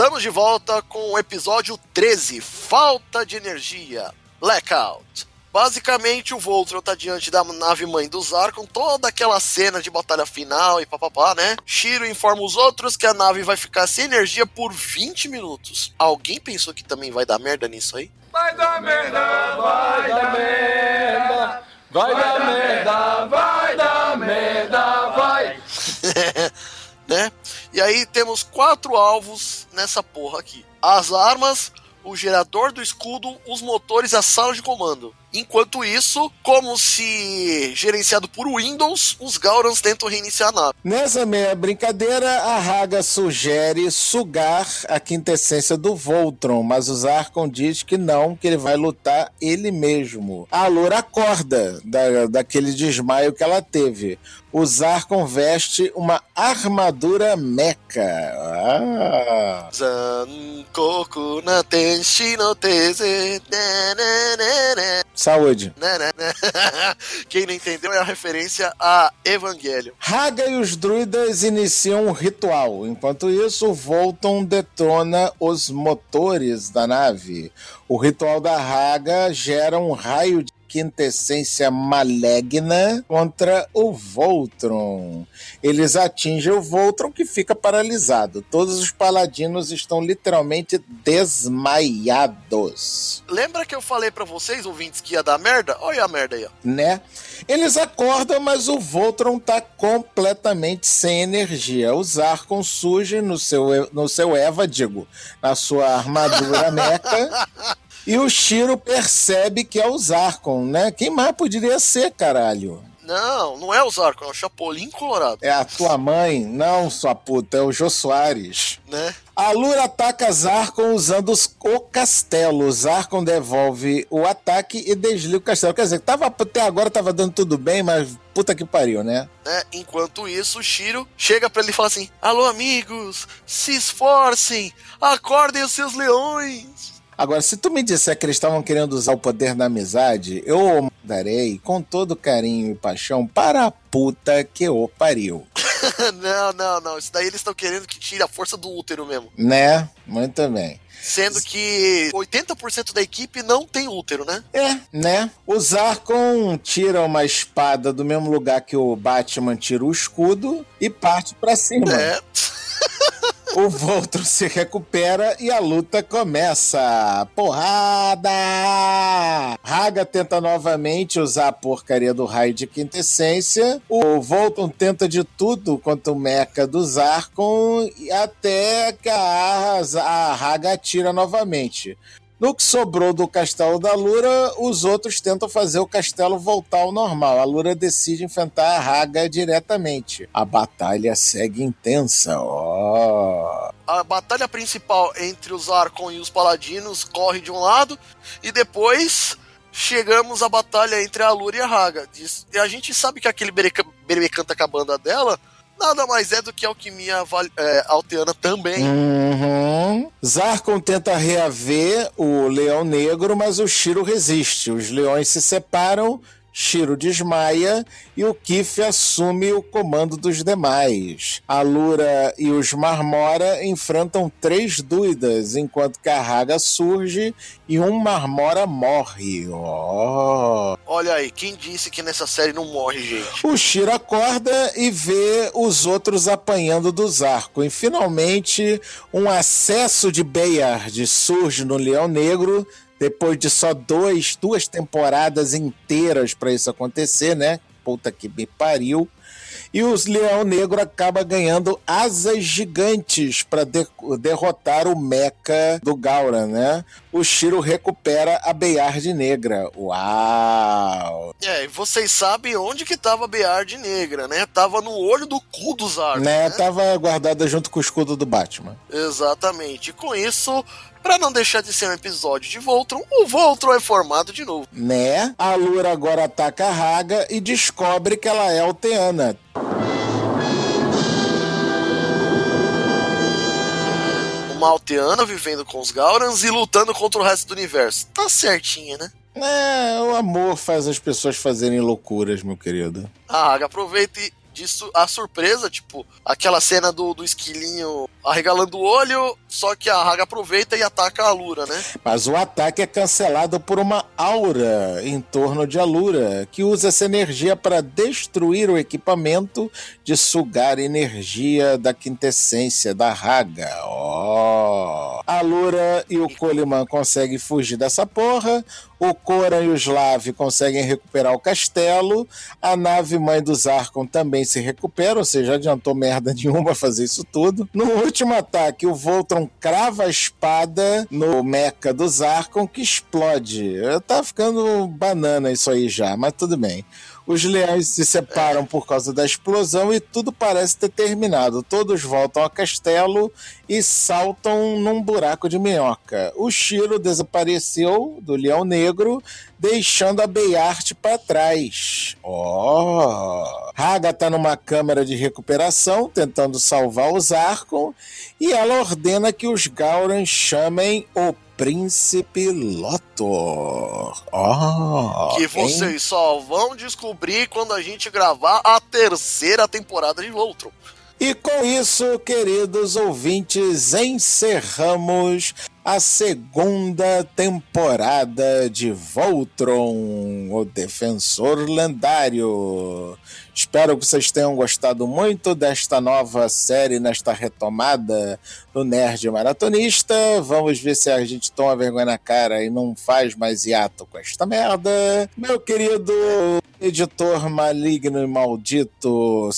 Estamos de volta com o episódio 13, Falta de Energia, Blackout. Basicamente, o Voltron tá diante da nave-mãe do Zar com toda aquela cena de batalha final e papapá, né? Shiro informa os outros que a nave vai ficar sem energia por 20 minutos. Alguém pensou que também vai dar merda nisso aí? Vai dar merda, vai dar merda, vai dar merda, vai dar merda, vai. Né? E aí temos 4 alvos nessa porra aqui. As armas, o gerador do escudo, os motores e a sala de comando. Enquanto isso, como se gerenciado por Windows, os Gaurans tentam reiniciar a nave. Nessa meia brincadeira, a Haga sugere sugar a quintessência do Voltron, mas o Zarkon diz que não, que ele vai lutar ele mesmo. A Allura acorda daquele desmaio que ela teve. O Zarkon veste uma armadura mecha. Zankoku na tenshi no teze. Saúde. Quem não entendeu é a referência a Evangelho. Haga e os druidas iniciam um ritual. Enquanto isso, o Voltron detona os motores da nave. O ritual da Haga gera um raio de quintessência maligna contra o Voltron. Eles atingem o Voltron, que fica paralisado. Todos os paladinos estão literalmente desmaiados. Lembra que eu falei pra vocês, ouvintes, que ia dar merda? Olha a merda aí, ó. Né? Eles acordam, mas o Voltron tá completamente sem energia. O Zarkon surge no seu Eva, na sua armadura mecha. E o Shiro percebe que é o Zarkon, né? Quem mais poderia ser, caralho? Não é o Zarkon, é o Chapolin Colorado. É a tua mãe? Não, sua puta, é o Jô Soares. Né? A Allura ataca Zarkon usando o castelo. O Zarkon devolve o ataque e desliga o castelo. Quer dizer, até agora tava dando tudo bem, mas puta que pariu, né? Enquanto isso, o Shiro chega pra ele e fala assim: alô, amigos, se esforcem, acordem os seus leões. Agora, se tu me disser que eles estavam querendo usar o poder da amizade, eu o mandarei com todo carinho e paixão para a puta que o pariu. Não. Isso daí eles estão querendo que tire a força do útero mesmo. Né? Muito bem. Sendo que 80% da equipe não tem útero, né? Né? O Zarkon tira uma espada do mesmo lugar que o Batman tira o escudo e parte pra cima. O Voltron se recupera e a luta começa. Porrada! Haga tenta novamente usar a porcaria do raio de quintessência. O Voltron tenta de tudo contra o mecha do Zarkon até que a Haga atira novamente. No que sobrou do castelo da Allura, os outros tentam fazer o castelo voltar ao normal. A Allura decide enfrentar a Haga diretamente. A batalha segue intensa. A batalha principal entre os Zarkon e os Paladinos corre de um lado, e depois chegamos à batalha entre a Allura e a Haga. E a gente sabe que aquele Berebecan tá com a banda dela nada mais é do que alquimia alteana também. Zarkon tenta reaver o Leão Negro, mas o Shiro resiste. Os leões se separam, Shiro desmaia e o Kif assume o comando dos demais. A Allura e os Marmora enfrentam 3 druidas, enquanto que a Haga surge e um Marmora morre. Olha aí, quem disse que nessa série não morre, gente? O Shiro acorda e vê os outros apanhando do Zarkon. E finalmente um acesso de Bayard surge no Leão Negro, depois de só 2 temporadas inteiras para isso acontecer, né? Puta que me pariu. E os Leão Negro acaba ganhando asas gigantes para derrotar o mecha do Gauran, né? O Shiro recupera a Bayard Negra. Uau! E vocês sabem onde que tava a Bayard Negra, né? Tava no olho do cu do Zarkon, né? Tava guardada junto com o escudo do Batman. Exatamente. Com isso, pra não deixar de ser um episódio de Voltron, o Voltron é formado de novo. Né? A Allura agora ataca a Haga e descobre que ela é alteana. Uma alteana vivendo com os Gaurans e lutando contra o resto do universo. Tá certinha, né? O amor faz as pessoas fazerem loucuras, meu querido. A Haga aproveita e disso, a surpresa, tipo, aquela cena do esquilinho arregalando o olho, só que a Haga aproveita e ataca a Alura, né? Mas o ataque é cancelado por uma aura em torno de Alura, que usa essa energia para destruir o equipamento de sugar energia da quintessência da Haga. A Alura e o Coleman conseguem fugir dessa porra, o Coran e o Slav conseguem recuperar o castelo, a nave-mãe do Zarkon também se recupera, ou seja, adiantou merda nenhuma fazer isso tudo. No último ataque, o Voltron crava a espada no mecha do Zarkon, que explode. Tá ficando banana isso aí já, mas tudo bem. Os leões se separam por causa da explosão e tudo parece ter terminado. Todos voltam ao castelo e saltam num buraco de minhoca. O Shiro desapareceu do Leão Negro, deixando a Beyart para trás. Haga tá numa câmara de recuperação, tentando salvar o Zarkon, e ela ordena que os Gaurans chamem o Príncipe Lotor. Que vocês só vão descobrir quando a gente gravar a 3ª temporada de Voltron. E com isso, queridos ouvintes, encerramos a 2ª temporada de Voltron, o Defensor Lendário. Espero que vocês tenham gostado muito desta nova série, nesta retomada do Nerd Maratonista. Vamos ver se a gente toma vergonha na cara e não faz mais hiato com esta merda. Meu querido editor maligno e maldito,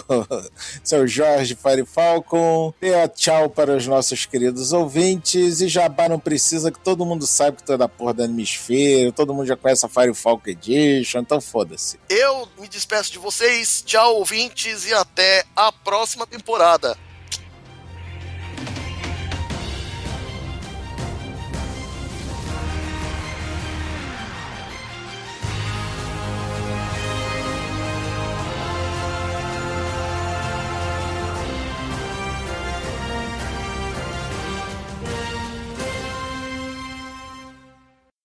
seu Jorge Fire Falcon, dê tchau para os nossos queridos ouvintes. E Jabá não precisa, que todo mundo sabe que tu é da porra da Hemisfério, todo mundo já conhece a Fire Falcon Edition, então foda-se. Eu me despeço de vocês, tchau ouvintes, e até a próxima temporada.